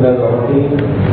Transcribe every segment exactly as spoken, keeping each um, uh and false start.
الرحمن الرحيم.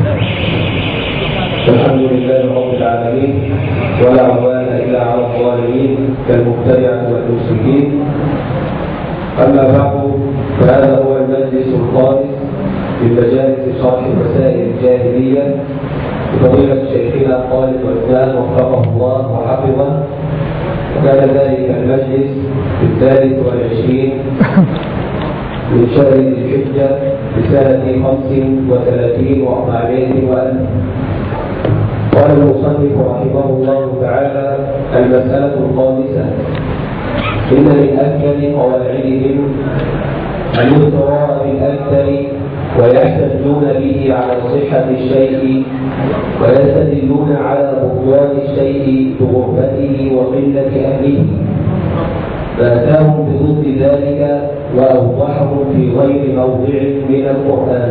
الحمد لله رب العالمين، ولا عدوان إلا على الظالمين كالمبتدعة والمشركين. أما بعد، فهذا هو المجلس الخامس من مجالس شرح مسائل الجاهلية بفضيلة شيخنا خالد عثمان وفقه الله وحفظه. وكان ذلك المجلس في الثالث والعشرين من شهر ذي الحجة بسنة خمس وثلاثين وأربعمائة وألف. قال المصنف رحمه الله تعالى: المسألة الخامسة: إن من أكثر قواعدهم الاغترار بالأكثر ويحتجون به على صحة الشيء ويستدلون على بطلان الشيء بغربته وقلة أهله، فأتاهم بضد ذلك وأوضحهم في غير موضع من القرآن.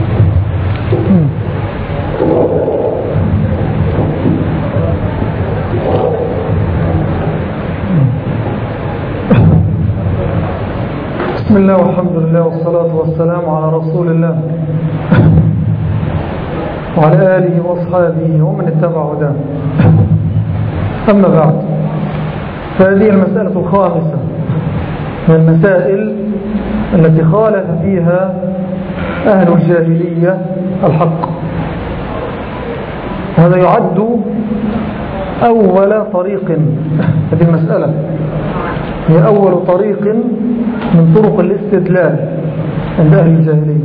بسم الله والحمد لله والصلاة والسلام على رسول الله وعلى آله وأصحابه ومن اتبع هداه. أما بعد، فهذه المسألة الخامسة من المسائل التي خالف فيها أهل الجاهلية الحق. هذا يعد أول طريق. هذه المسألة هي أول طريق من طرق الاستدلال عند أهل الجاهلية.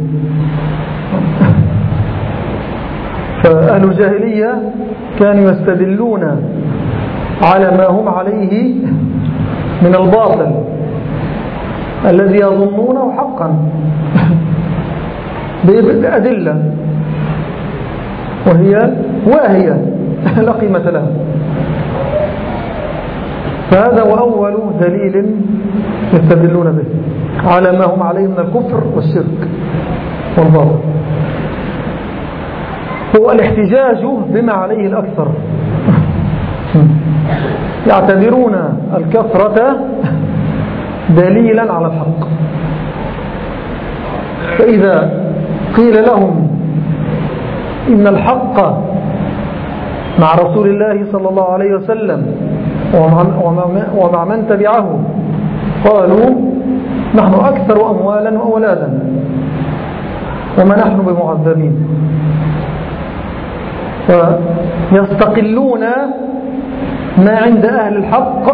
فأهل الجاهلية كانوا يستدلون على ما هم عليه من الباطل الذي يظنونه حقا بأدلة وهي واهية لا قيمة لها. فهذا هو أول دليل يستدلون به على ما هم عليه من الكفر والشرك والباطل، هو الاحتجاج بما عليه الأكثر. يعتبرون الكثرة دليلا على الحق. فإذا قيل لهم إن الحق مع رسول الله صلى الله عليه وسلم ومع من تبعه، قالوا: نحن أكثر أموالا وأولادا وما نحن بمعذبين. فيستقلون ما عند أهل الحق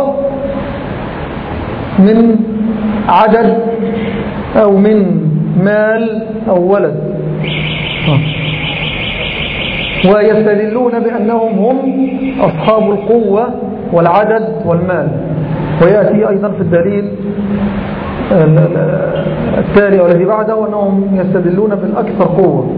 من عدد أو من مال أو ولد، ويستدلون بأنهم هم أصحاب القوة والعدد والمال. ويأتي أيضا في الدليل التالي والذي بعده أنهم يستدلون بالأكثر قوة.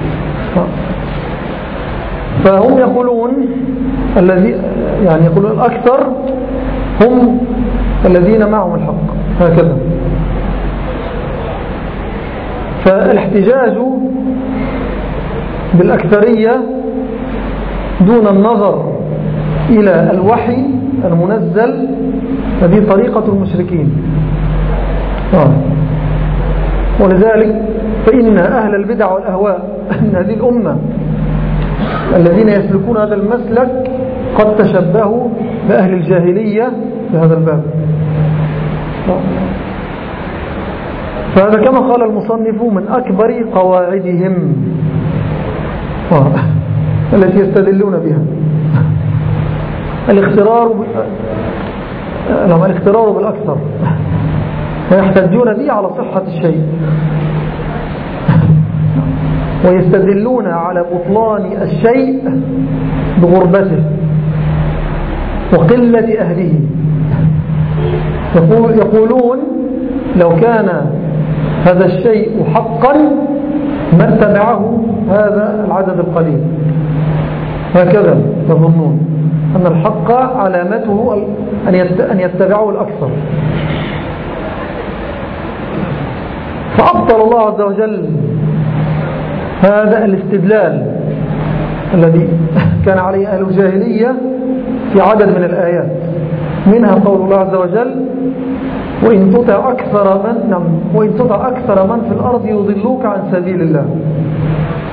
فهم يقولون الذي يعني يقولون الأكثر هم الذين معهم الحق، هكذا. فالاحتجاج بالأكثرية دون النظر إلى الوحي المنزل، هذه طريقة المشركين. آه. ولذلك فإن أهل البدع والأهواء من هذه الأمة الذين يسلكون هذا المسلك قد تشبهوا بأهل الجاهلية في هذا الباب. آه. فهذا كما قال المصنف من أكبر قواعدهم آه. التي يستدلون بها الاخترار لما الاخترار بالأكثر، ويحتجون به على صحة الشيء، ويستدلون على بطلان الشيء بغربته وقلة أهله. يقولون لو كان هذا الشيء حقا ما اتبعه هذا العدد القليل. هكذا يظنون أن الحق علامته أن يتبعه الأكثر. فأبطل الله عز وجل هذا الاستدلال الذي كان عليه أهل الجاهلية في عدد من الآيات، منها قول الله عز وجل: وإن تطع أكثر من وإن تطع أكثر من في الأرض يضلوك عن سبيل الله.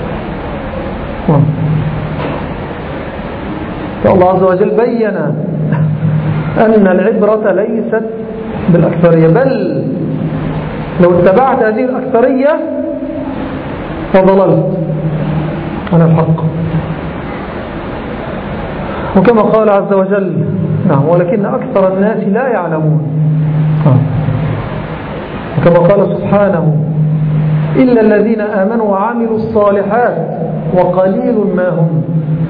فالله عز وجل بين أن العبرة ليست بالأكثرية، بل لو اتبعت هذه الأكثرية فضللت عن الحق. وكما قال عز وجل: نعم ولكن أكثر الناس لا يعلمون. وكما قال سبحانه: إلا الذين آمنوا وعملوا الصالحات وقليل ما هم.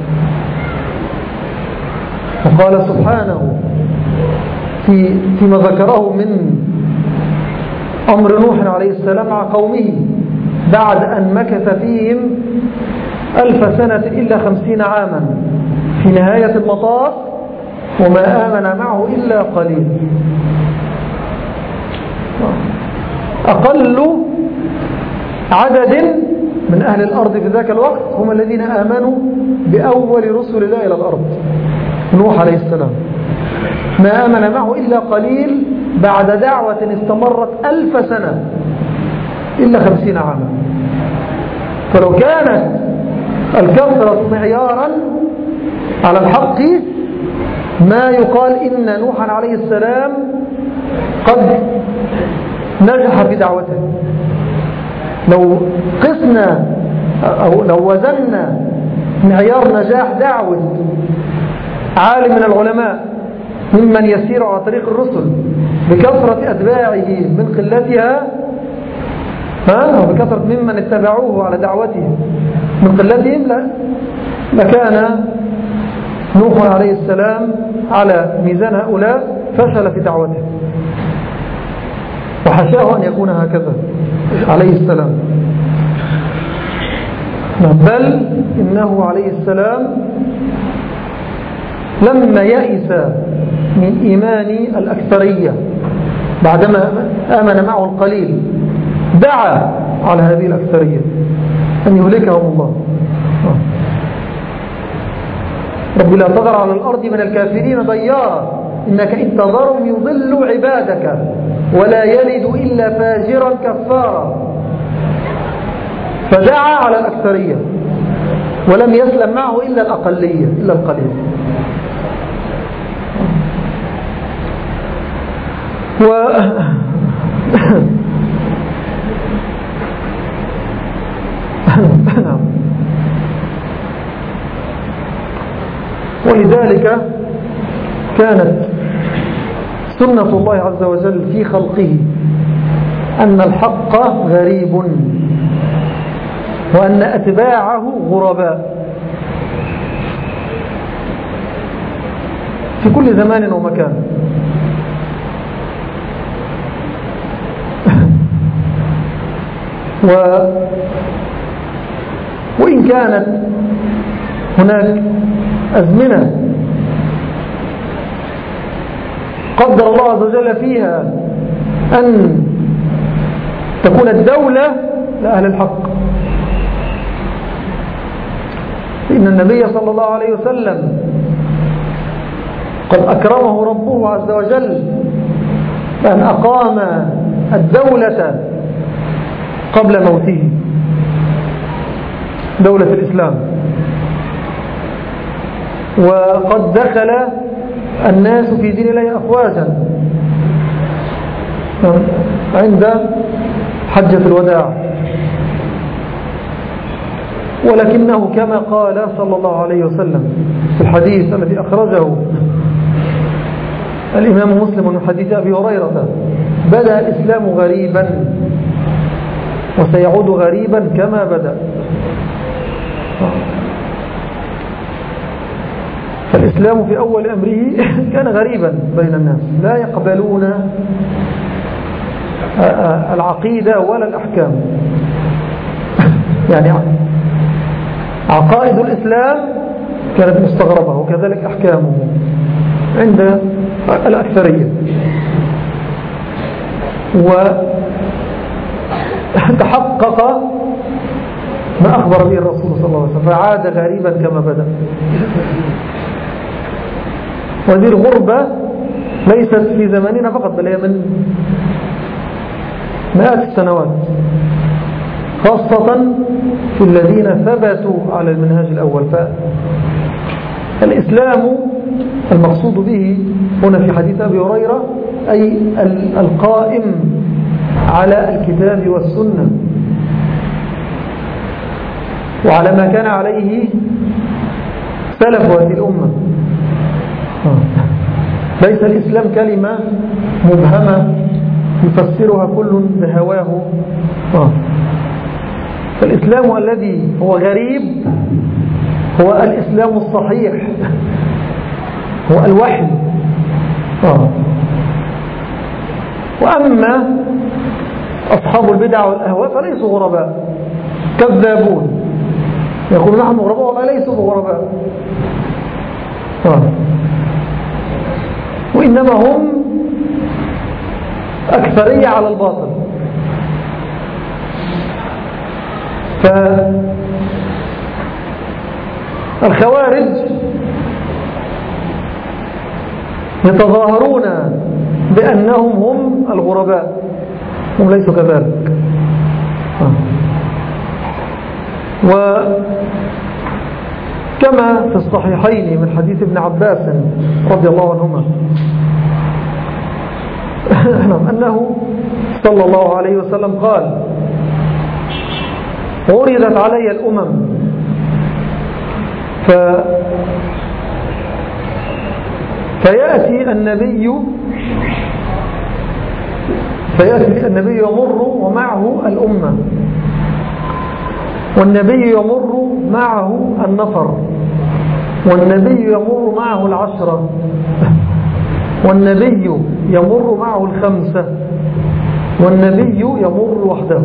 وقال سبحانه في فيما ذكره من أمر نوح عليه السلام مع قومه بعد أن مكث فيهم ألف سنة إلا خمسين عاما، في نهاية المطاف وما آمن معه إلا قليل. أقل عدد من أهل الأرض في ذاك الوقت هم الذين آمنوا بأول رسل الله إلى الأرض، نوح عليه السلام. ما آمن معه إلا قليل بعد دعوة استمرت ألف سنة إلا خمسين عاما. فلو كانت الكثرة معيارا على الحق ما يقال إن نوحا عليه السلام قد نجح في دعوته. لو قسنا أو لو وزننا معيار نجاح دعوة عالم من العلماء ممن يسير على طريق الرسل بكثرة أتباعه من قلتها، ها وبكثرة ممن اتبعوه على دعوته من قلتهم، لكان نوح عليه السلام على ميزان هؤلاء فشل في دعوته، وحشاه أن يكون هكذا عليه السلام. بل إنه عليه السلام لما يئس من إيمان الأكثرية بعدما آمن معه القليل دعا على هذه الأكثرية أن يهلكهم الله. رب لا تذر على الأرض من الكافرين ديارا إنك إن تذرهم يضلوا عبادك ولا يلد إلا فاجرا كفارا. فدعا على الأكثرية ولم يسلم معه إلا الأقلية إلا القليل. و ولذلك كانت سنة الله عز وجل في خلقه أن الحق غريب وأن أتباعه غرباء في كل زمان ومكان. و وإن كانت هناك أزمنة قدر الله عز وجل فيها أن تكون الدولة لأهل الحق، إن النبي صلى الله عليه وسلم قد أكرمه ربه عز وجل بأن أقام الدولة قبل موته، دولة الإسلام، وقد دخل الناس في دين الله أفواجا عند حجة الوداع. ولكنه كما قال صلى الله عليه وسلم في الحديث الذي أخرجه الإمام مسلم من حديث أبي هريرة: بدأ الإسلام غريبا وسيعود غريبا كما بدأ. فالإسلام في أول أمره كان غريبا بين الناس، لا يقبلون العقيدة ولا الأحكام. يعني عقائد الإسلام كانت مستغربة وكذلك أحكامه عند الأكثرية. وتحقق ما أخبر به الرسول صلى الله عليه وسلم فعاد غريبا كما بدأ. وهذه الغربة ليست في زماننا فقط، بل هي من مئات السنوات. خاصة في الذين ثبتوا على المنهاج الأول. فالإسلام المقصود به هنا في حديث أبي هريرة أي القائم على الكتاب والسنة وعلى ما كان عليه سلف هذه الأمة. ليس الإسلام كلمة مبهمة يفسرها كل بهواه. فالإسلام الذي هو غريب هو الإسلام الصحيح، هو الوحي. وأما أصحاب البدع والأهواء فليسوا غرباء، كذابون، يقول نحن غرباء ولا ليسوا بغرباء، وإنما هم أكثرية على الباطل. فالخوارج يتظاهرون بأنهم هم الغرباء، هم ليسوا كذلك. وكما في الصحيحين من حديث ابن عباس رضي الله عنهما أنه صلى الله عليه وسلم قال: عرضت علي الأمم ف... فيأتي النبي فيأتي النبي يمر ومعه الأمة، والنبي يمر معه النفر، والنبي يمر معه العشرة، والنبي يمر معه الخمسة، والنبي يمر وحده،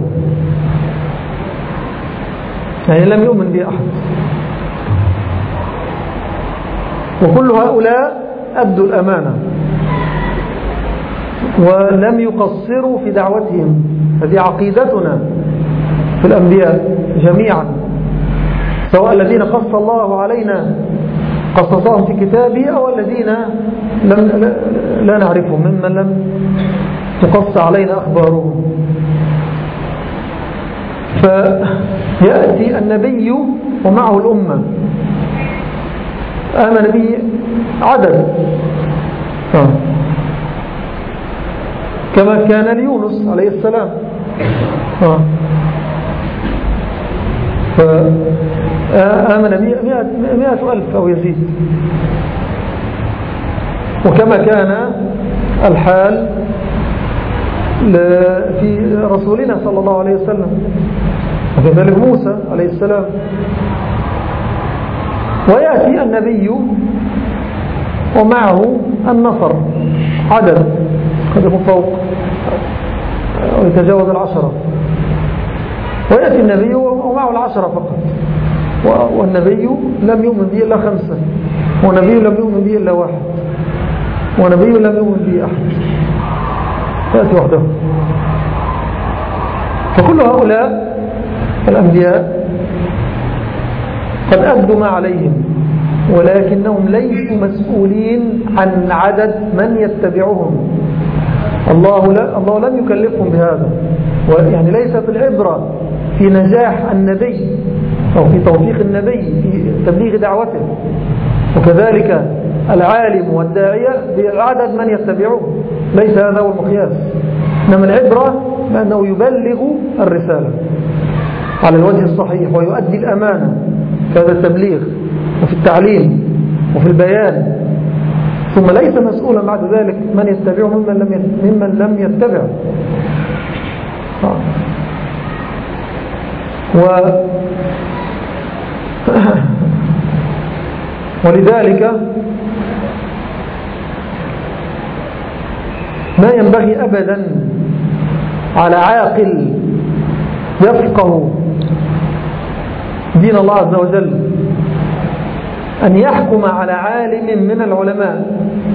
يعني لم يؤمن به أحد. وكل هؤلاء أدوا الأمانة ولم يقصروا في دعوتهم. هذه عقيدتنا في الأنبياء جميعا، سواء الذين قص الله علينا قصصهم في كتابه أو الذين لم لا نعرفهم ممن لم تقص علينا أخبارهم. فيأتي النبي ومعه الأمة، آمن به عدد كما كان ليونس عليه السلام، فآمن به مئة ألف أو يزيد. وكما كان الحال في رسولنا صلى الله عليه وسلم، وكذلك موسى عليه السلام. ويأتي النبي ومعه النفر عدد قد يكون فوق أو يتجاوز العشرة، ويأتي النبي ومعه العشرة فقط، والنبي لم يؤمن به إلا خمسة، ونبي لم يؤمن به إلا واحد، ونبي لم يؤمن به أحد، يأتي وحده. فكل هؤلاء الأنبياء قد أدوا ما عليهم، ولكنهم ليسوا مسؤولين عن عدد من يتبعهم. الله, لا الله لم يكلفهم بهذا، يعني ليست العبرة في نجاح النبي أو في توفيق النبي في تبليغ دعوته، وكذلك العالم والداعية بعدد من يتبعه، ليس هذا هو المقياس. إنما العبرة بأنه يبلغ الرسالة على الوجه الصحيح ويؤدي الأمانة في هذا التبليغ وفي التعليم وفي البيان، ثم ليس مسؤولا بعد ذلك من يتبعه ممن لم ممن لم يتبع. و ولذلك ما ينبغي أبدا على عاقل يفقه دين الله عز وجل أن يحكم على عالم من العلماء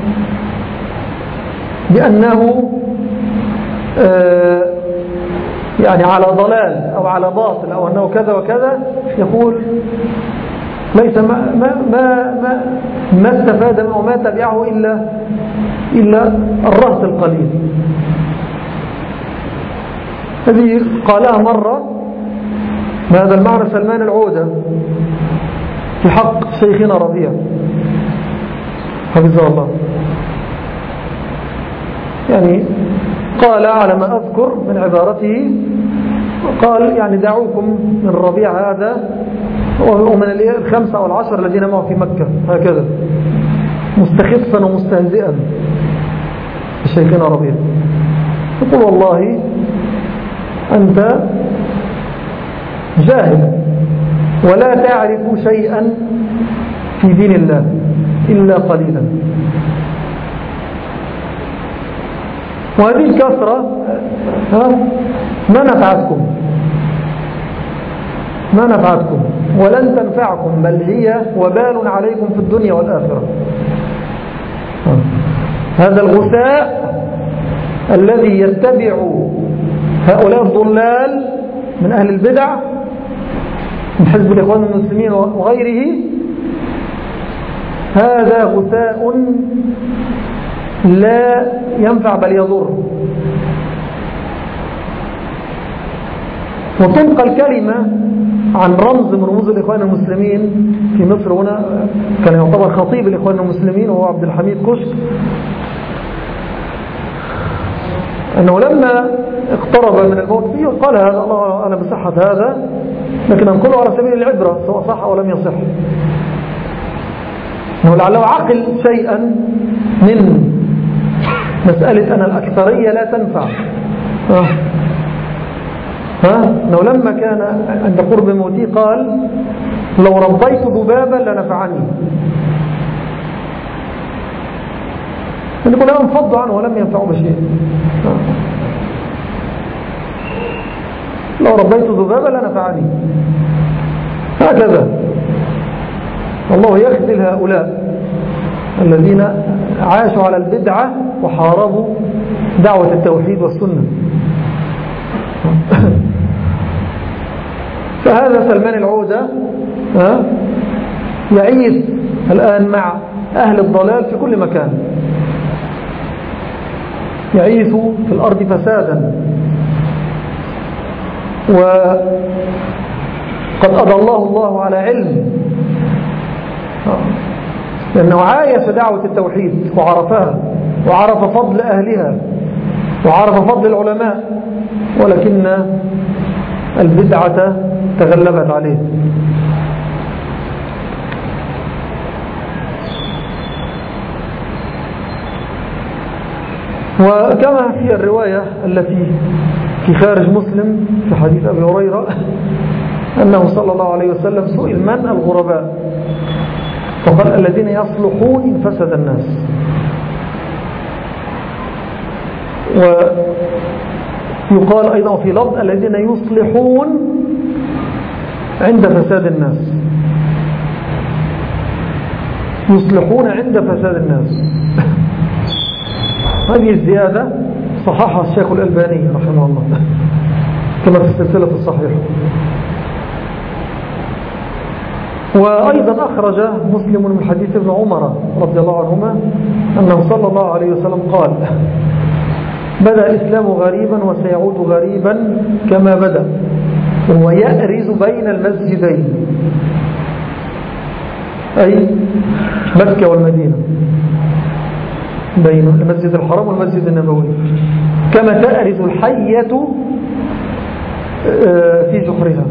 بأنه آه يعني على ضلال أو على باطل أو أنه كذا وكذا. يقول ليس ما ما ما ما, ما استفاد أو ما تبعه إلا إلا الرهط القليل. هذه قالها مرة بهذا المعنى سلمان العودة في حق شيخنا ربيع حفظه الله، يعني قال على ما أذكر من عبارته، قال يعني دعوكم من الربيع هذا ومن الخمسة والعشر الذين معه في مكة، هكذا مستخفا ومستهزئا بشيخنا ربيع. يقول والله أنت جاهل ولا تعرف شيئا في دين الله إلا قليلا. وهذه الكثرة ما نفعتكم ما نفعتكم ولن تنفعكم، بل هي وبال عليكم في الدنيا والآخرة. هذا الغثاء الذي يتبع هؤلاء الضلال من أهل البدع من حزب الإخوان المسلمين وغيره، هذا غثاء لا ينفع بل يضر. وتنقل الكلمة عن رمز من رموز الإخوان المسلمين في مصر هنا، كان يعتبر خطيب الإخوان المسلمين وهو عبد الحميد كشك، أنه لما اقترب من الموت فيه قال هذا الله أنا بصحة هذا، لكن أنقله على سبيل العبرة سواء صح أو لم يصح. أنه لعله عقل شيئا من مسألة أن الأكثرية لا تنفع. ها ها أنه لما كان عند قرب موتي قال لو ربيت ذبابا لنفعني، يقول لهم انفضوا عنه ولم ينفعوا بشيء. لو ربيت ذبابا لنفعني. هكذا الله يخذل هؤلاء الذين عاشوا على البدعة وحاربوا دعوة التوحيد والسنة. فهذا سلمان العودة يعيث الآن مع أهل الضلال في كل مكان، يعيث في الأرض فسادا، وقد أضله الله على علم، لأنه عايش دعوة التوحيد وعرفها وعرف فضل أهلها وعرف فضل العلماء، ولكن البدعة تغلبت عليه. وكما في الرواية التي في خارج مسلم في حديث أبي هريرة أنه صلى الله عليه وسلم سئل من الغرباء، فقال الذين يصلحون إن فسد الناس. ويقال أيضا في لفظ الذين يصلحون عند فساد الناس، يصلحون عند فساد الناس. هذه الزيادة صححها الشيخ الألباني رحمه الله كما في السلسلة الصحيحة. وأيضا أخرج مسلم من حديث ابن عمر رضي الله عنهما أنه صلى الله عليه وسلم قال بدأ الإسلام غريبا وسيعود غريبا كما بدأ ويأرز بين المسجدين، أي مكة والمدينة، بين المسجد الحرام والمسجد النبوي، كما تأرز الحية في جحرها.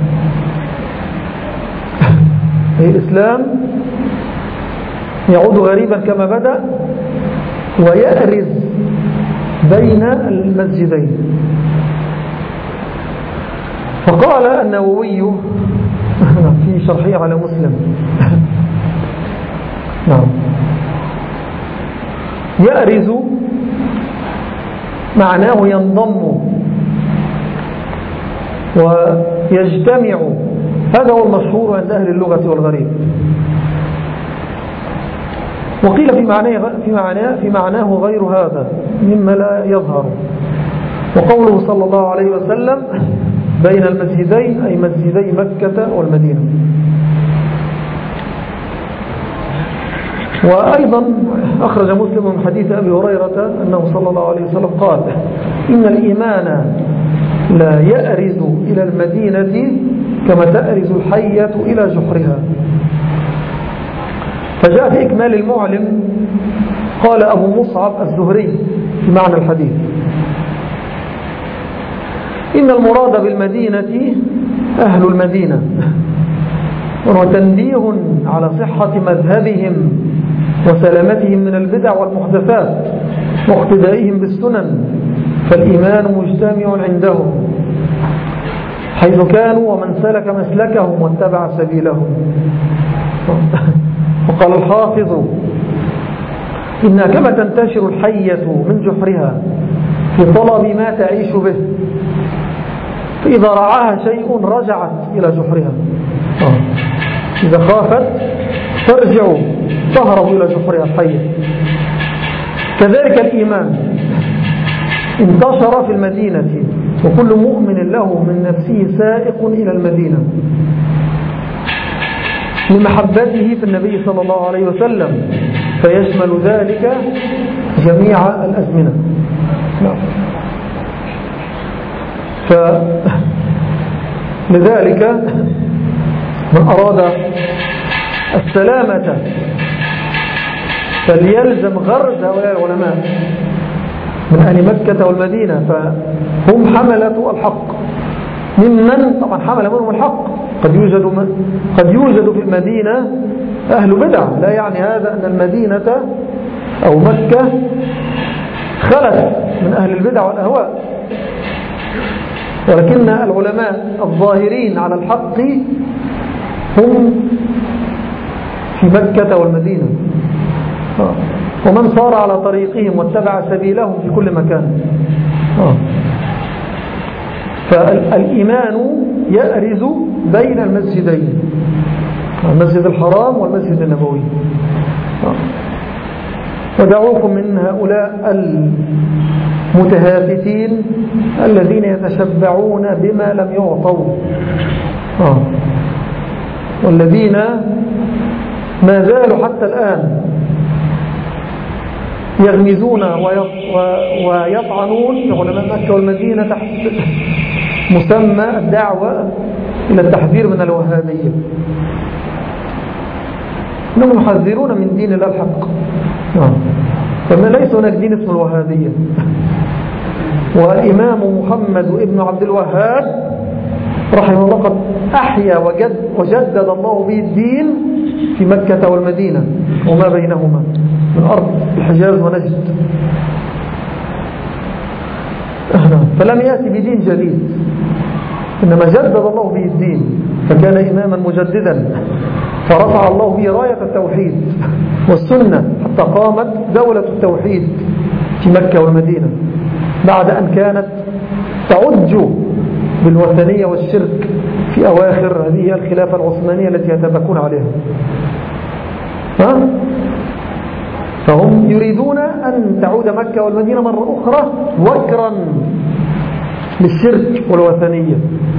الإسلام يعود غريبا كما بدأ ويأرز بين المسجدين. فقال النووي في شرحه على مسلم نعم يأرز معناه ينضم ويجتمع، هذا هو المشهور عند أهل اللغة والغريب. وقيل في معناه, في معناه, في معناه غير هذا مما لا يظهر. وقوله صلى الله عليه وسلم بين المسجدين أي مسجدي مكة والمدينة. وأيضا أخرج مسلم من حديث أبي هريرة أنه صلى الله عليه وسلم قال إن الإيمان لا يأرز إلى المدينة كما تأرز الحية إلى جحرها. فجاء في إكمال المعلم قال أبو مصعب الزهري في معنى الحديث: إن المراد بالمدينة أهل المدينة، وتنبيه على صحة مذهبهم وسلامتهم من البدع والمحدثات واقتدائهم بالسنن، فالإيمان مجتمع عندهم حيث كانوا ومن سلك مسلكهم واتبع سبيلهم. وقال الحافظ: إنها كما تنتشر الحية من جحرها في طلب ما تعيش به، فإذا رعاها شيء رجعت إلى جحرها، إذا خافت ترجع تهرب إلى جحرها الحية. كذلك الإيمان انتشر في المدينة، وكل مؤمن له من نفسه سائق إلى المدينة لمحبته في النبي صلى الله عليه وسلم، فيشمل ذلك جميع الأزمنة. فلذلك من أراد السلامة فليلزم غرز هؤلاء العلماء من أهل مكة والمدينة، فهم حملة الحق، ممن طبعا حمل منهم الحق. قد يوجد قد يوجد في المدينة أهل بدع، لا يعني هذا أن المدينة أو مكة خلت من أهل البدع والأهواء، ولكن العلماء الظاهرين على الحق هم في مكة والمدينة، ومن صار على طريقهم واتبع سبيلهم في كل مكان. فالإيمان يأرز بين المسجدين، المسجد الحرام والمسجد النبوي. ودعوكم من هؤلاء المتهافتين الذين يتشبعون بما لم يعطوا، والذين ما زالوا حتى الآن يغمزون ويطعنون في علماء مكة والمدينة تحت مسمى الدعوة إلى التحذير من الوهابية. إنهم يحذرون من دين الله الحق، فما ليس هناك دين اسمه الوهابية. والإمام محمد ابن عبد الوهاب رحمه الله قد أحيا وجد وجدد الله به الدين في مكة والمدينة وما بينهما من أرض الحجاز ونجد، فلم يأتي بدين جديد، إنما جدد الله به الدين، فكان إماما مجددا، فرفع الله به راية التوحيد والسنة حتى قامت دولة التوحيد في مكة والمدينة، بعد أن كانت تعج بالوثنية والشرك في أواخر هذه الخلافة العثمانية التي يتبكون عليها. ها؟ فهم يريدون أن تعود مكة والمدينة مرة أخرى وكرا للشرك والوثنية،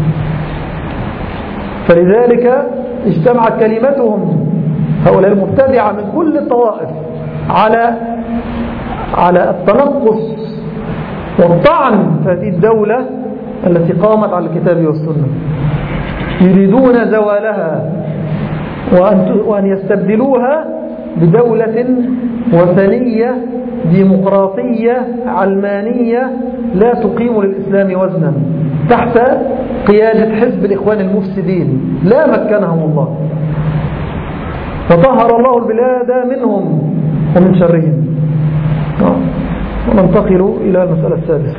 فلذلك اجتمعت كلمتهم هؤلاء المبتدعة من كل الطوائف على على التنقص والطعن في هذه الدولة التي قامت على الكتاب والسنة، يريدون زوالها وأن يستبدلوها بدولة وثنية ديمقراطية علمانية لا تقيم للإسلام وزنا، تحت قيادة حزب الإخوان المفسدين لا مكنهم الله، وطهر الله البلاد منهم ومن شرهم. وننتقل إلى المسألة السادسة.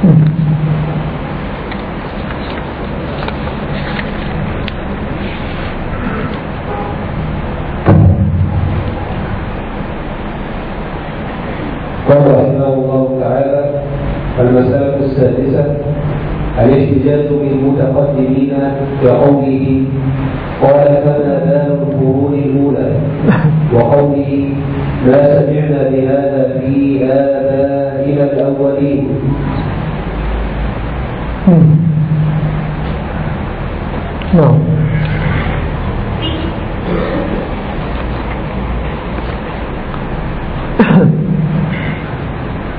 قال رحمه الله تعالى: المسألة السادسة الاحتجاج بالمتقدمين كقوله: قال فما بال القرون الأولى، وقوله: ما سمعنا بهذا في آبائنا الأولين. نعم.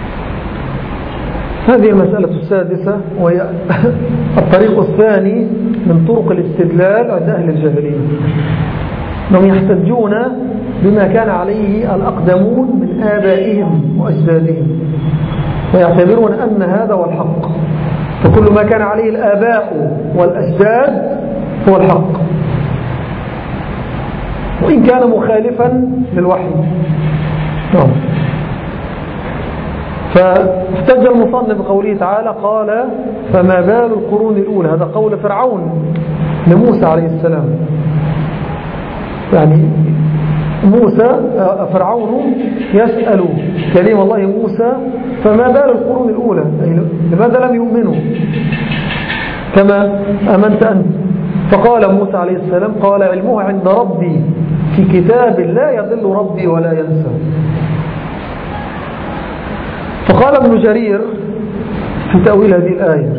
هذه المسألة السادسة، وهي الطريق الثاني من طرق الاستدلال عند أهل الجاهلية، أنهم يحتجون بما كان عليه الأقدمون من آبائهم وأجدادهم، ويعتبرون أن هذا هو الحق، فكل ما كان عليه الآباء والأجداد هو الحق وإن كان مخالفا للوحي. فاحتج المصنف بقوله تعالى قال فما بال القرون الأولى، هذا قول فرعون لموسى عليه السلام. يعني موسى فرعون يسأل كلام الله موسى فما بال القرون الأولى، لماذا لم يؤمنوا كما أمنت أنت؟ فقال موسى عليه السلام قال علمه عند ربي في كتاب لا يضل ربي ولا ينسى. فقال ابن جرير في تأويل هذه الآية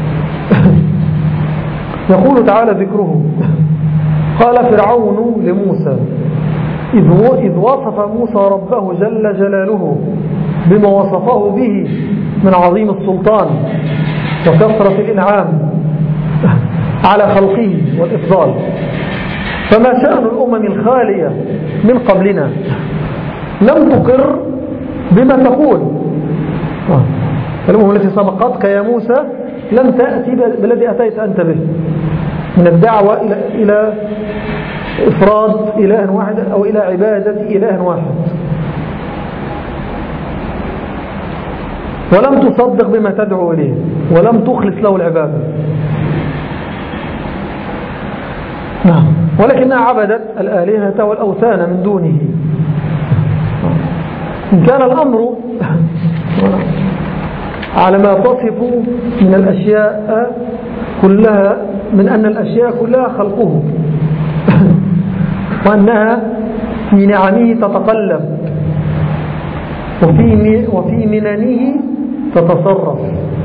يقول تعالى ذكره قال فرعون لموسى إذ وصف موسى ربه جل جلاله بما وصفه به من عظيم السلطان وكثرة الإنعام على خلقه والإفضال، فما شأن الأمم الخالية من قبلنا لم تقر بما تقول. الأمم التي سبقتك يا موسى لم تأتي بالذي أتيت أنت به من الدعوة إلى إلى إفراد إله واحد أو إلى عبادة إله واحد، ولم تصدق بما تدعو إليه ولم تخلص له العبادة، ولكنها عبدت الآلهة والأوثان من دونه. إن كان الأمر على ما تصف من الأشياء كلها، من أن الأشياء كلها خلقه وأنها في نعمه تتقلب وفي وفي مننه تتصرف.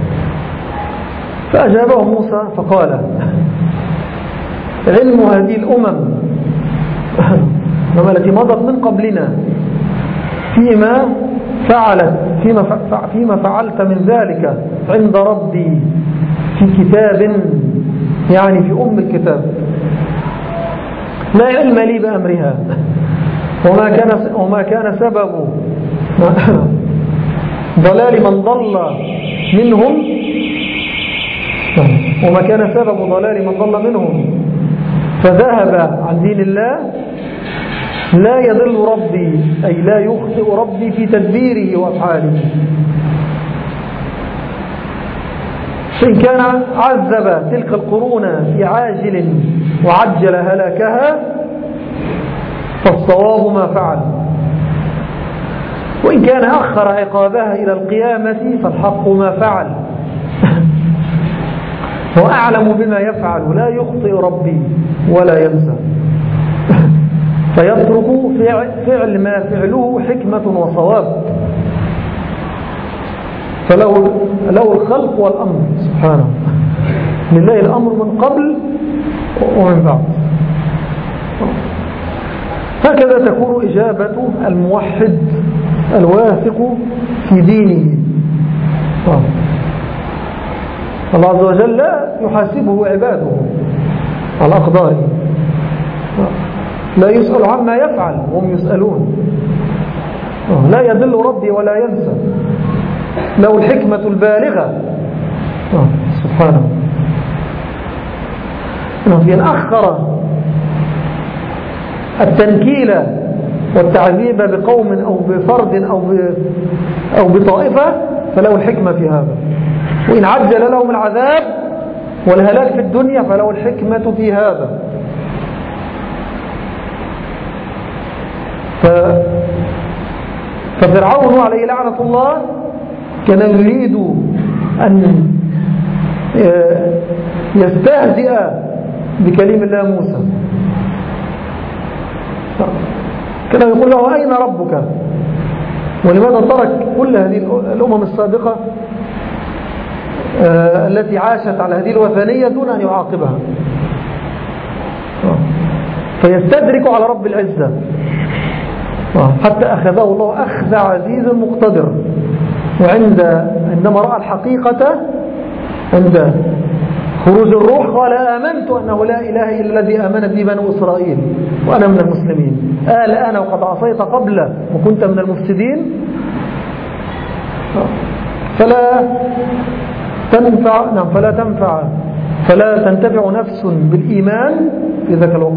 فأجابه موسى فقال علم هذه الأمم التي مضت من قبلنا فيما فعلت فيما فيما فعلت من ذلك عند ربي في كتاب، يعني في أم الكتاب، لا علم لي بأمرها وما كان وما كان سبب ضلال من ضل منهم وما كان سبب ضلال من ضل منهم فذهب عن دين الله لا يضل ربي، أي لا يخطئ ربي في تدبيره وأفعاله. فإن كان عذب تلك القرون في عاجل وعجل هلاكها فالصواب ما فعل، وإن كان أخر عقابها إلى القيامة فالحق ما فعل. هو أعلم بما يفعل لا يخطئ ربي ولا ينسى، فيترك فعل ما فعله حكمة وصواب، فله له الخلق والأمر سبحانه، لله الأمر من قبل ومن بعد. هكذا تكون إجابة الموحد الواثق في دينه. الله عز وجل لا يحاسبه عباده على أقداره، لا يسأل عما يفعل وهم يسألون، لا يضل ربي ولا ينسى، له الحكمة البالغة سبحانه. فإن أخر التنكيل والتعذيب بقوم أو بفرد أو أو بطائفة فله الحكمة في هذا، وإن عجل لهم العذاب والهلاك في الدنيا فله الحكمة في هذا. ففرعون عليه لعنة الله كان يريد أن يستهزئ بكلام الله موسى، كان يقول له أين ربك، ولماذا ترك كل هذه الأمم السابقة التي عاشت على هذه الوثنية دون أن يعاقبها، فيستدرك على رب العزة حتى أخذه الله أخذ عزيز مقتدر. وعند عندما رأى الحقيقة عند خروج الروح قال آمنت أنه لا إله إلا الذي آمن به بنو إسرائيل وأنا من المسلمين. آه الآن وقد عصيت قبل وكنت من المفسدين، فلا تنفع نعم فلا تنفع فلا تنتفع نفس بالإيمان في ذاك الوقت.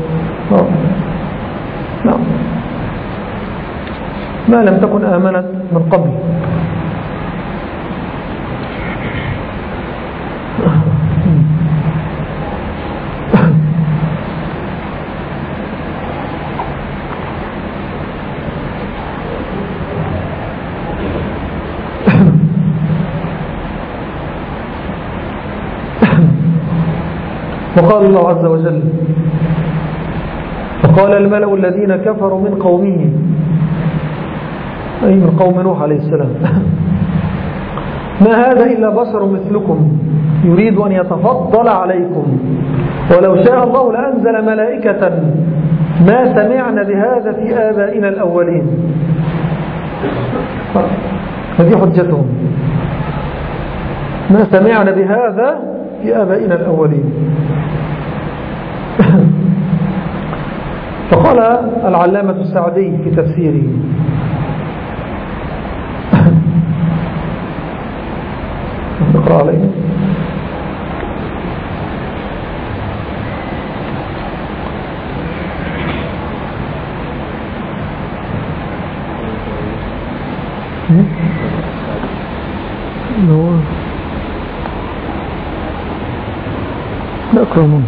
نعم ما لم تكن آمنت من قبل. وقال الله عز وجل فقال الملأ الذين كفروا من قومه، أي من قوم نوح عليه السلام، ما هذا إلا بشر مثلكم يريد أن يتفضل عليكم ولو شاء الله لأنزل ملائكة ما سمعنا بهذا في آبائنا الأولين. هذه حجتهم، ما سمعنا بهذا في آبائنا الأولين. فقال العلامة السعدي في تفسيره نقرأ عليه نور نكرمون.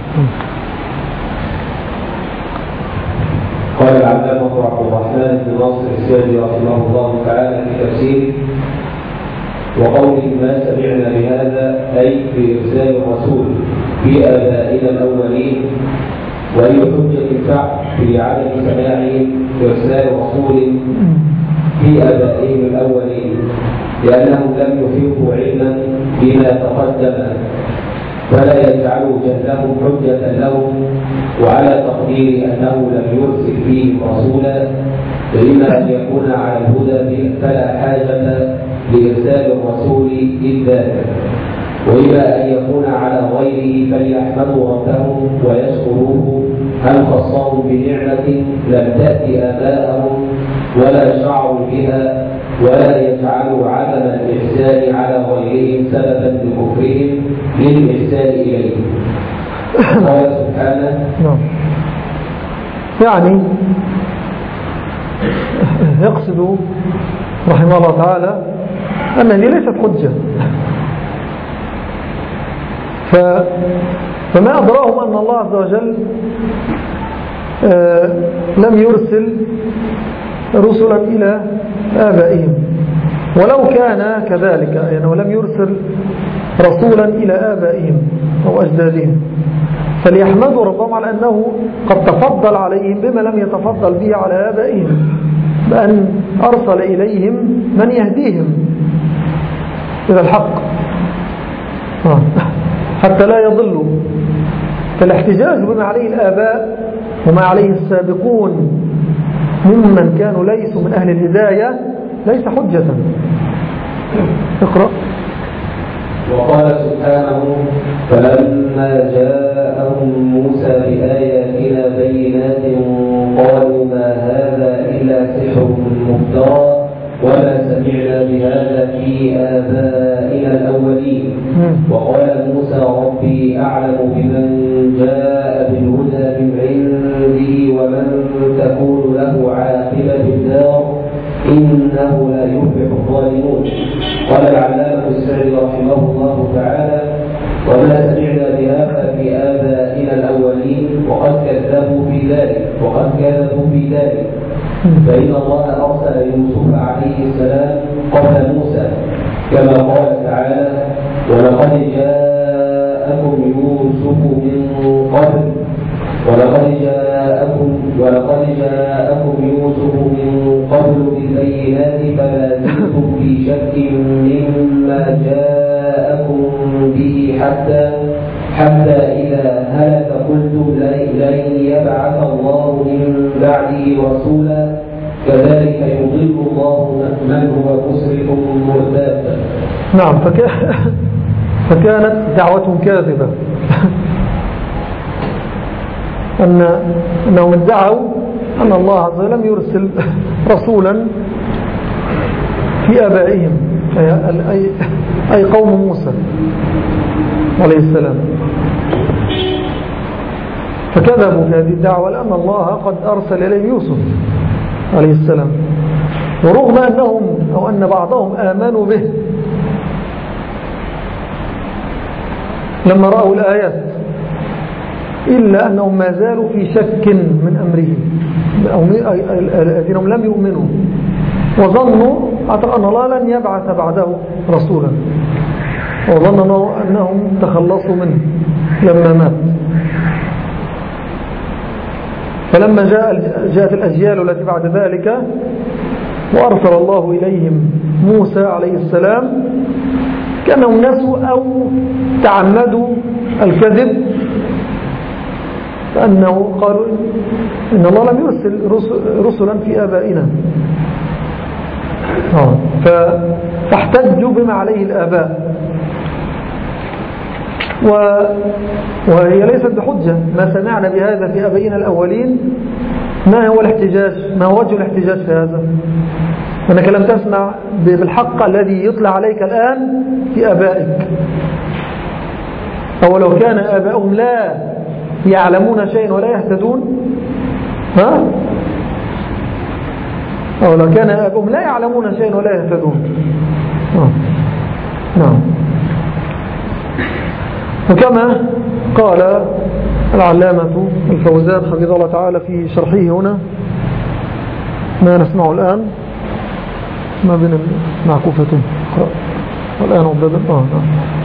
قال العلامة عبد الرحمن بن ناصر السعدي رحمه الله تعالى في تفسيره وقوله ما سمعنا بهذا أي بإرسال الرسول في آبائنا الأولين، وأي حجة الفعل في عدم سماعهم إرسال رسول في آبائهم الأولين لأنهم لم يحيطوا علما بما تقدم فلا يجعلوا جهلهم حجة لهم، وعلى تقدير أنه لم يرسل فيهم رسولا فإما أن يكون على الهدى فلا حاجة لإرسال الرسول إلا وإما أن يكون على غيره فليحمدوا ربهم ويشكروه أن خصهم بنعمة لم تأتي آباءهم ولا شعروا بها، ولا يجعلوا عدم الإحسان على غيرهم سببا لكفرهم للإحسان إليهم. قال سبحانه يعني يقصد رحمه الله تعالى أن هذه ليست حجة، فما أدراهم أن الله عز وجل لم يرسل رسلا إلى آبائهم، ولو كان كذلك يعني ولم يرسل رسولا إلى آبائهم أو أجدادهم فليحمدوا ربهم على أنه قد تفضل عليهم بما لم يتفضل به على آبائهم، بأن أرسل إليهم من يهديهم إلى الحق حتى لا يضلوا. فالاحتجاج بما عليه الآباء وما عليه السابقون ممن كانوا ليسوا من أهل الهداية ليس حجة. اقرأ. وقال سبحانه فلما جاءهم موسى بآياتنا بينات قالوا ما هذا إلا سحر مفترى وما سمعنا بهذا في آبائنا الأولين. وقال موسى ربي أعلم بمن جاء بالهدى من عنده ومن تكون له عاقبة الدار إنه لا يفلح الظالمون. قال العلامة السعدي رحمه الله تعالى وما سمعنا بهذا في آبائنا الأولين وقد كذبوا في ذلك وقد كذبوا في ذلك فإن الله أرسل يوسف عليه السلام قبل موسى كما قال تعالى ولقد جاءكم يوسف من قبل ولقد جاءكم ولقد جاءكم يوسف من قبل بالبينات فلا زلتم في شك مما جاءكم به حتى حتى إذا هلك قلتم لن يبعث الله من بعده رسولا كذلك يضل الله من هو مسرف مرتاب. نعم. فكانت دعوتهم كاذبة. أن أنهم ادعوا أن الله عز وجل لم يرسل رسولا في آبائهم أي, أي قوم موسى عليه السلام، فكذبوا في هذه الدعوة لأن الله قد أرسل إليهم يوسف عليه السلام، ورغم أنهم أو أن بعضهم آمنوا به لما رأوا الآيات، إلا أنهم ما زالوا في شك من أمره، الذين لم يؤمنوا وظنوا أن الله لن يبعث بعده رسولا، وظنوا أنهم تخلصوا منه لما مات. فلما جاء جاءت الأجيال التي بعد ذلك وأرسل الله إليهم موسى عليه السلام، كأنهم نسوا أو تعمدوا الكذب، فأنه قالوا إن الله لم يرسل رسلا في آبائنا، فاحتجوا بما عليه الآباء، وهي ليست بحجة. ما سمعنا بهذا في آبائنا الأولين، ما هو الاحتجاج؟ ما هو وجه الاحتجاج في هذا؟ أنك لم تسمع بالحق الذي يطلع عليك الآن في آبائك، أو لو كان آبائهم لا يعلمون شيئا ولا يهتدون، ها؟ أو لو كان آبائهم لا يعلمون شيئا ولا يهتدون. آه. نعم. وكما قال العلامة الفوزان حفظه الله تعالى في شرحه هنا ما نسمعه الآن ما بين المعكوفتين والآن عبد آه نعم.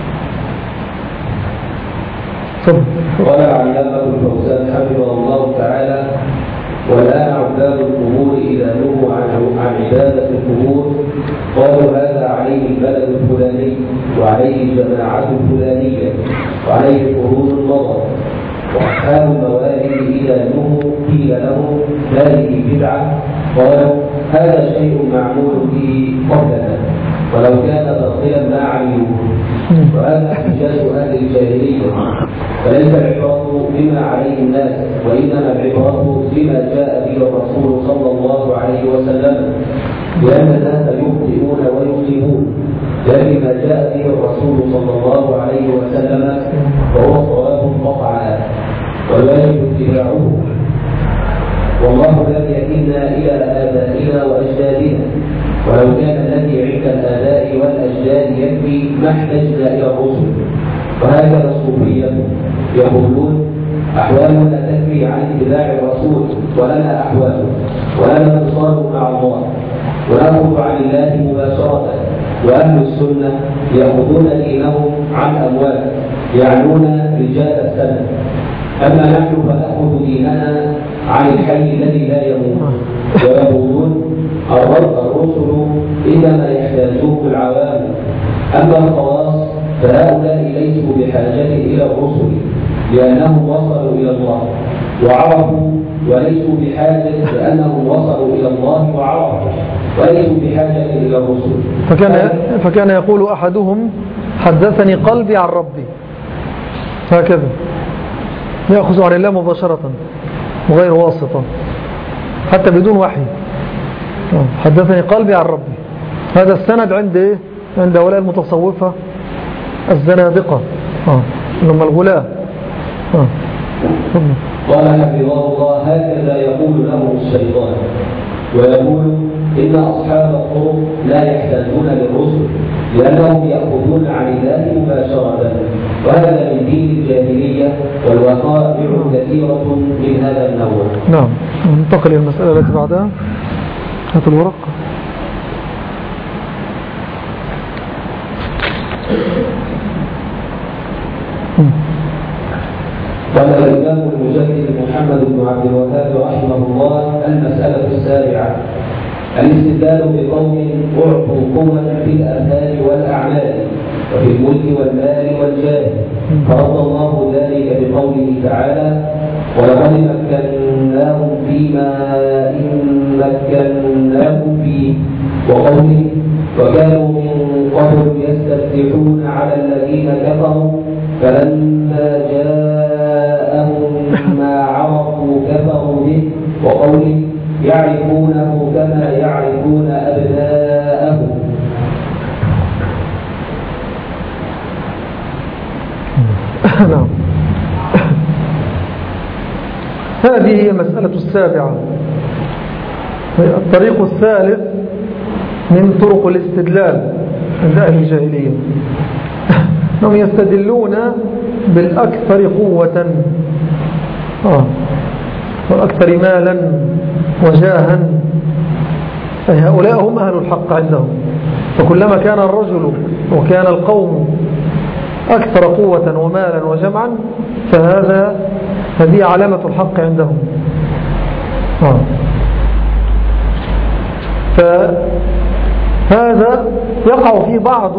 قال العلامة الفوزان حفظه الله تعالى: والآن عباد القبور إذا نهوا عن عبادة القبور قالوا هذا عليه البلد الفلاني، وعليه الجماعة الفلانية، وعليه قرون النظر. وأصحاب الموالد إذا نهوا قيل لهم هذه بدعة قالوا هذا شيء معمول به قبلنا، ولو كان باطلا ما علموه. وهذا احتجاج أهل الجاهلية، فليس العبرة بما عليه الناس، وإنما العبرة بما جاء به الرسول صلى الله عليه وسلم، لأن الناس يخطئون ويخطئون، لكن ما جاء به الرسول صلى الله عليه وسلم فهو صواب قطعا والواجب اتباعه. والله لم يكلنا إلى آبائنا وأجدادنا، ولو كان الذي عند الآباء والأجداد يكفي ما احتجنا إلى الرسل. وهكذا الصوفية يقولون أحوالنا تكفي عن اتباع الرسول، ولنا أحوال ولنا اتصال مع الله ونأخذ عن الله مباشرة. وأهل السنة يأخذون دينهم عن أموال يعنون رجال السنة، أما نحن فنأخذ ديننا عن الحي الذي لا يموت. ويقولون الرسل إنما يحتاجوه العوام، أما الخواص فهؤلاء ليسوا بحاجة إلى الرسل، لأنهم وصلوا إلى الله وعرفوا، وليسوا بحاجة لأنهم وصلوا إلى الله وعرفوا، وليسوا بحاجة إلى الرسل. فكان, فكان يقول أحدهم حدثني قلبي عن ربي، هكذا يأخذ عن الله مباشرة وغير واسطة حتى بدون وحي. حدثني قلبي عن ربي، هذا السند عند إيه؟ عند هؤلاء المتصوفة الزنادقة آه. لهم الغلاة آه. قال حفظه الله: هكذا يقول لهم الشيطان، ويقول إن أصحاب الطرق لا يحتاجون للرسل لأنهم يأخذون عن الله مباشرة، وهذا من دين الجاهلية، والوقائع كثيرة من هذا النوع. نعم. ننتقل إلى المسألة التي بعدها. هات الورق. قال الإمام المجدد محمد بن عبد الوهاب رحمه الله: المسألة السابعة: الاستدلال بقوم أعطوا قوة في الآثار والأعمال وفي الملك والمال والجاه، فرد الله ذلك بقوله تعالى: ولقد مكناهم فيما إن مكناهم فيه، وقوله: وكانوا من وهم يستفتحون على الذين كفروا فلما جاءهم ما عرفوا كفروا به وقوله يعرفونه كما يعرفون أبناءهم. نعم. هذه هي المسألة السابعة، الطريق الثالث من طرق الاستدلال عند أهل الجاهلية، أنهم يستدلون بالأكثر قوة آه. والأكثر مالا وجاها، أي هؤلاء هم أهل الحق عندهم. فكلما كان الرجل وكان القوم أكثر قوة ومالا وجمعا فهذا هذه علامة الحق عندهم. آه. فهذا يقع في بعض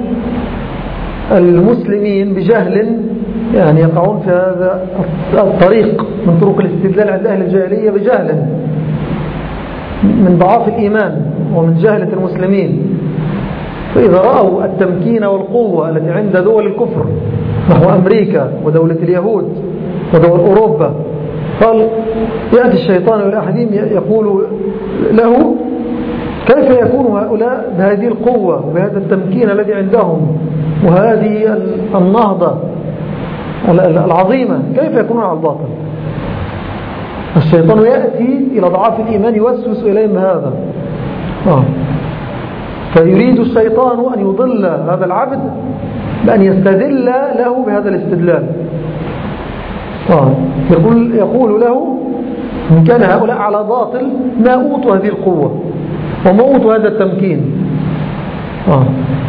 المسلمين بجهل، يعني يقعون في هذا الطريق من طرق الاستدلال عند أهل الجاهلية بجهل من ضعاف الإيمان ومن جهلة المسلمين. فإذا رأوا التمكين والقوة التي عند دول الكفر نحو أمريكا ودولة اليهود ودول أوروبا، قال يأتي الشيطان إلى أحدهم يقول له كيف يكون هؤلاء بهذه القوة وبهذا التمكين الذي عندهم وهذه النهضة العظيمة، كيف يكونون على الباطل؟ الشيطان يأتي إلى ضعاف الإيمان يوسوس إليهم هذا. آه. فيريد الشيطان أن يضل هذا العبد بأن يستدل له بهذا الاستدلال. آه. يقول, يقول له إن كان هؤلاء على باطل ما أوتوا هذه القوة وما أوتوا هذا التمكين. آه.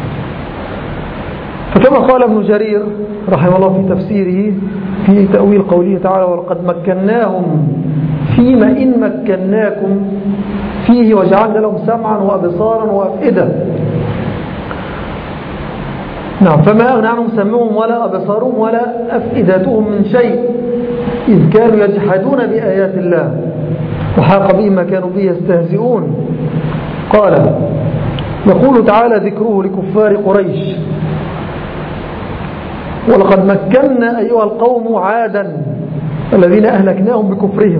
فكما قال ابن جرير رحمه الله في تفسيره في تأويل قوله تعالى ولقد مكناهم فيما إن مكناكم فيه وجعلنا لهم سمعا وأبصارا وأفئدة. نعم. فما أغنى عنهم سمعهم ولا أبصارهم ولا أفئدتهم من شيء إذ كانوا يجحدون بآيات الله وحاق بهم ما كانوا به يستهزئون. قال يقول تعالى ذكره لكفار قريش ولقد مكنا أيها القوم عادا الذين أهلكناهم بكفرهم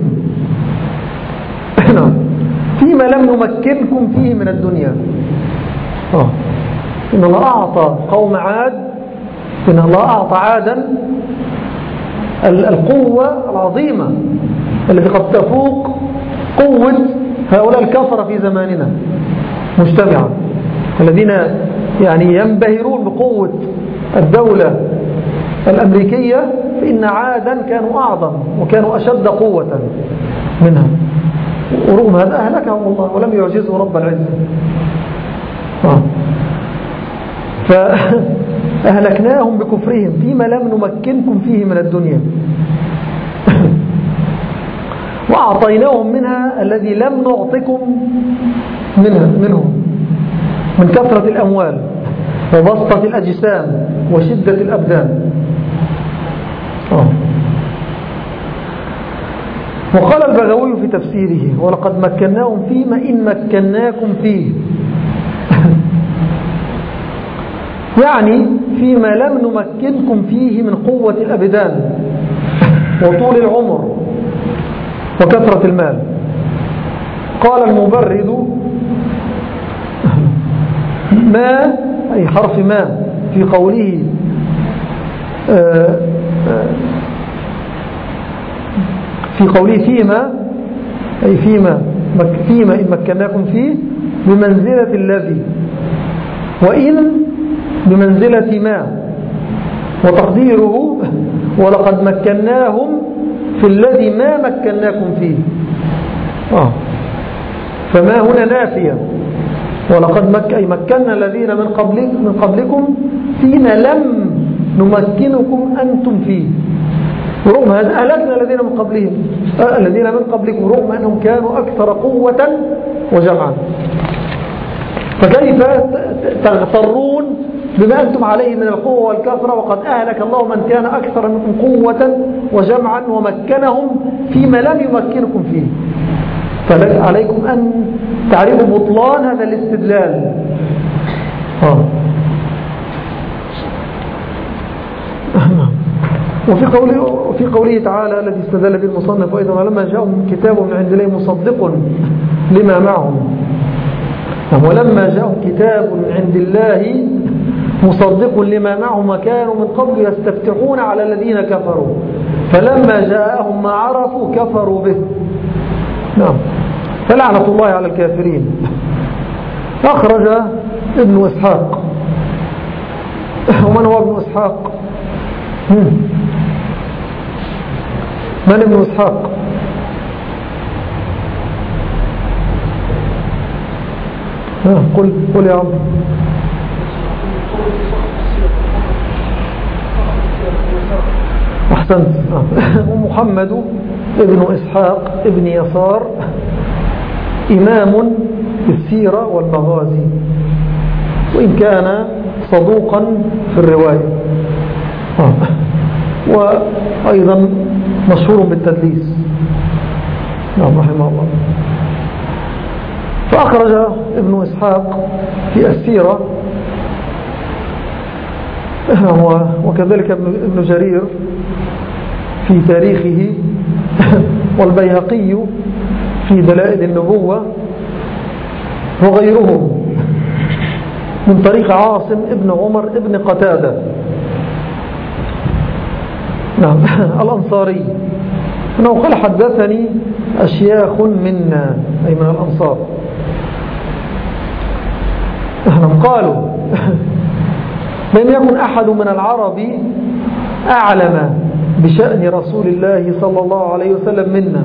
فيما لم نمكنكم فيه من الدنيا. آه. إن الله أعطى قوم عاد، إن الله أعطى عادا القوة العظيمة التي قد تفوق قوة هؤلاء الكفرة في زماننا مجتمعا، الذين يعني ينبهرون بقوة الدولة الأمريكية، فإن عادا كانوا أعظم وكانوا أشد قوة منها، ورغم هذا أهلكهم الله ولم يعجزه رب العزة. آه. فأهلكناهم بكفرهم فيما لم نمكنكم فيه من الدنيا وأعطيناهم منها الذي لم نعطكم منها منهم من كثرة الأموال وبسطة الأجسام وشدة الأبدان. آه. وقال البغوي في تفسيره ولقد مكناهم فيما إن مكناكم فيه يعني فيما لم نمكنكم فيه من قوة الأبدان وطول العمر وكثرة المال. قال المبرد ما أي حرف ما في قوله في قوله فيما أي فيما فيما إن مكناكم فيه بمنزلة الذي، وإن بمنزلة ما، وتقديره ولقد مكناهم في الذي ما مكناكم فيه. آه. فما هنا نافية، ولقد مك... أي مكنا الذين من, قبل... من قبلكم فيما لم نمكنكم أنتم فيه، ورغم هذا أهلكنا الذين من قبلهم آه الذين من قبلكم رغم أنهم كانوا أكثر قوة وجمعا. فكيف تغترون بما أنتم عليه من القوة والكثرة وقد أهلك الله من كان أكثر منكم قوة وجمعا ومكنهم فيما لم يمكنكم فيه. فعليكم أن تعرفوا بطلان هذا الاستدلال. آه. وفي قوله, وفي قوله تعالى الذي استدل به المصنف أيضا ولما جاءهم كتاب من عند الله مصدق لما معهم. ولما جاءهم كتاب من عند الله مصدق لما معهم وكانوا من قبل يستفتحون على الذين كفروا فلما جاءهم ما عرفوا كفروا به. نعم. فلعنة الله على الكافرين. أخرج ابن إسحاق. ومن هو ابن إسحاق؟ من ابن إسحاق؟ قل قل يا عم. أحسنت. محمد ابن إسحاق ابن يسار إمام في السيرة والمغازي وإن كان صدوقا في الرواية وأيضا مشهور بالتدليس. نعم رحمه الله. فأخرج ابن إسحاق في السيرة وكذلك ابن جرير في تاريخه والبيهقي في دلائل النبوة وغيرهم من طريق عاصم ابن عمر ابن قتادة نعم الأنصاري أنه قال حدثني أشياخ منا أي من الأنصار. نحن قالوا لم يكن أحد من العرب أعلم بشأن رسول الله صلى الله عليه وسلم منا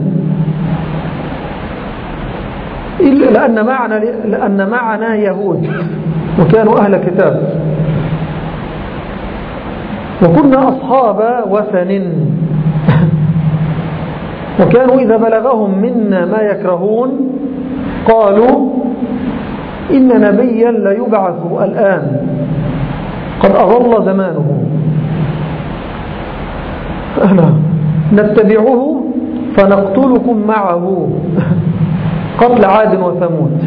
إلا لأن معنا, لأن معنا يهود وكانوا أهل كتاب وكنا أصحاب وثن وكانوا إذا بلغهم منا ما يكرهون قالوا إن نبيا لا يبعث الآن قد أظل زمانه نتبعه فنقتلكم معه قتل عاد وثمود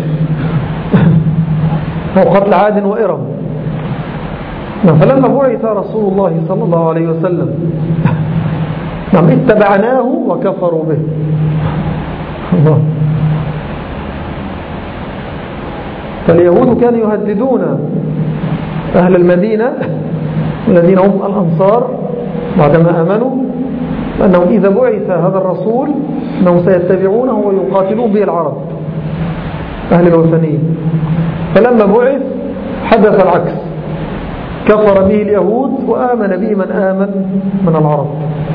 أو قتل عاد وإرم. فلما بعث رسول الله صلى الله عليه وسلم نعم اتبعناه وكفروا به. الله. فاليهود كانوا يهددون أهل المدينة الذين هم الأنصار بعدما آمنوا أنهم إذا بعث هذا الرسول أنهم سيتبعونه ويقاتلون به العرب أهل الوثنيين. فلما بعث حدث العكس كفر به اليهود وآمن به من آمن من العرب.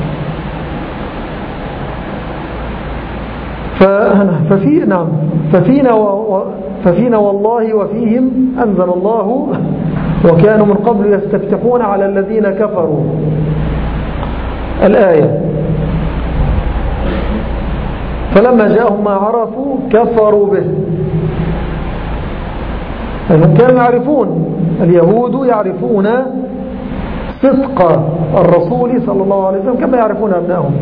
ففي نعم ففينا, و ففينا والله وفيهم أنزل الله وكانوا من قبل يستفتحون على الذين كفروا الآية. فلما جاءهم ما عرفوا كفروا به. هم كانوا يعرفون اليهود يعرفون صدق الرسول صلى الله عليه وسلم كما يعرفون أبنائهم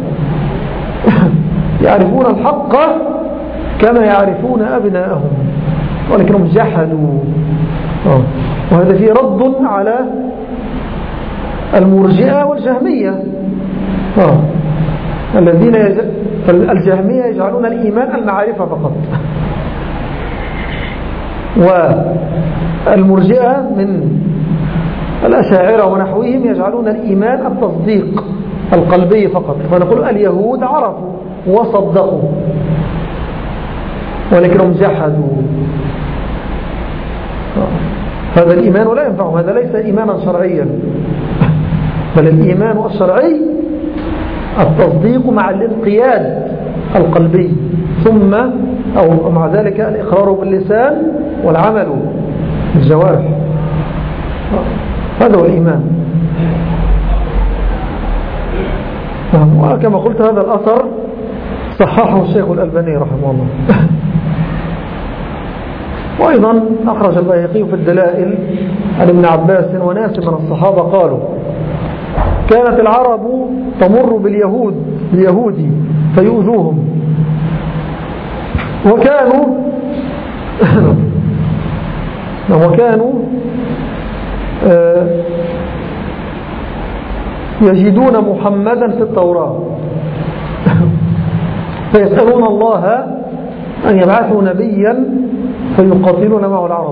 يعرفون الحق كما يعرفون أبنائهم ولكنهم جحدوا. وهذا فيه رد على المرجئة والجهمية الذين يج... الجهمية يجعلون الإيمان المعرفة فقط والمرجئة من الأشاعرة ونحوهم يجعلون الإيمان التصديق القلبي فقط. فنقول اليهود عرفوا وصدقوا ولكنهم جحدوا. هذا الإيمان لا ينفعهم. هذا ليس إيمانا شرعيا بل الإيمان الشرعي التصديق مع الانقياد القلبي ثم أو مع ذلك الإقرار باللسان والعمل بالجوارح. هذا هو الإيمان. وكما قلت هذا الأثر صححه الشيخ الألباني رحمه الله. وأيضا أخرج البيهقي في الدلائل عن ابن عباس وناس من الصحابة قالوا كانت العرب تمر باليهود باليهود فيؤذوهم وكانوا وكانوا يجدون محمدا في التوراة فيسألون الله أن يبعثوا نبيا فيقاتلون معه العرب.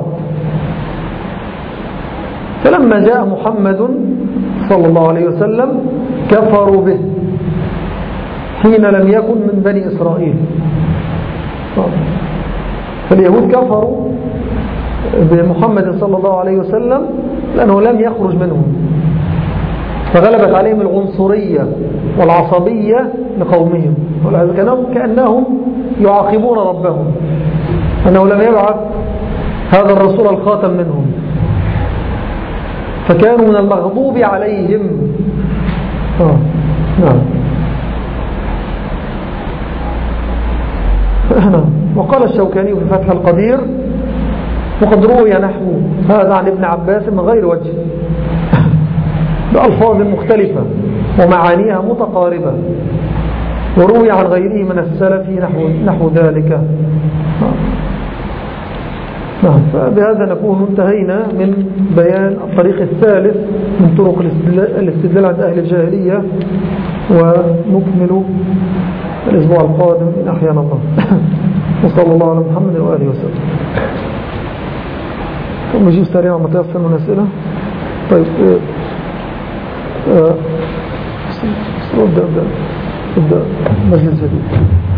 فلما جاء محمد صلى الله عليه وسلم كفروا به حين لم يكن من بني إسرائيل. فاليهود كفروا بمحمد صلى الله عليه وسلم لأنه لم يخرج منهم، فغلبت عليهم العنصرية والعصبية لقومهم، كأنهم يعاقبون ربهم أنه لم يبعث هذا الرسول الخاتم منهم، فكانوا من المغضوب عليهم. آه. نعم. وقال الشوكاني في فتح القدير: وقد روي نحو هذا عن ابن عباس من غير وجه بألفاظ مختلفة ومعانيها متقاربة، وروي عن غيره من السلف نحو, نحو ذلك. نعم. فبهذا نكون انتهينا من بيان الطريق الثالث من طرق الاستدلال عند أهل الجاهلية، ونكمل الأسبوع القادم إن أحيانا الله. وصلى الله على محمد وآله وسلم. نجيب سريعا ما تيسر من أسئلة. طيب ابدأ ابدأ ابدأ مجلس جديد.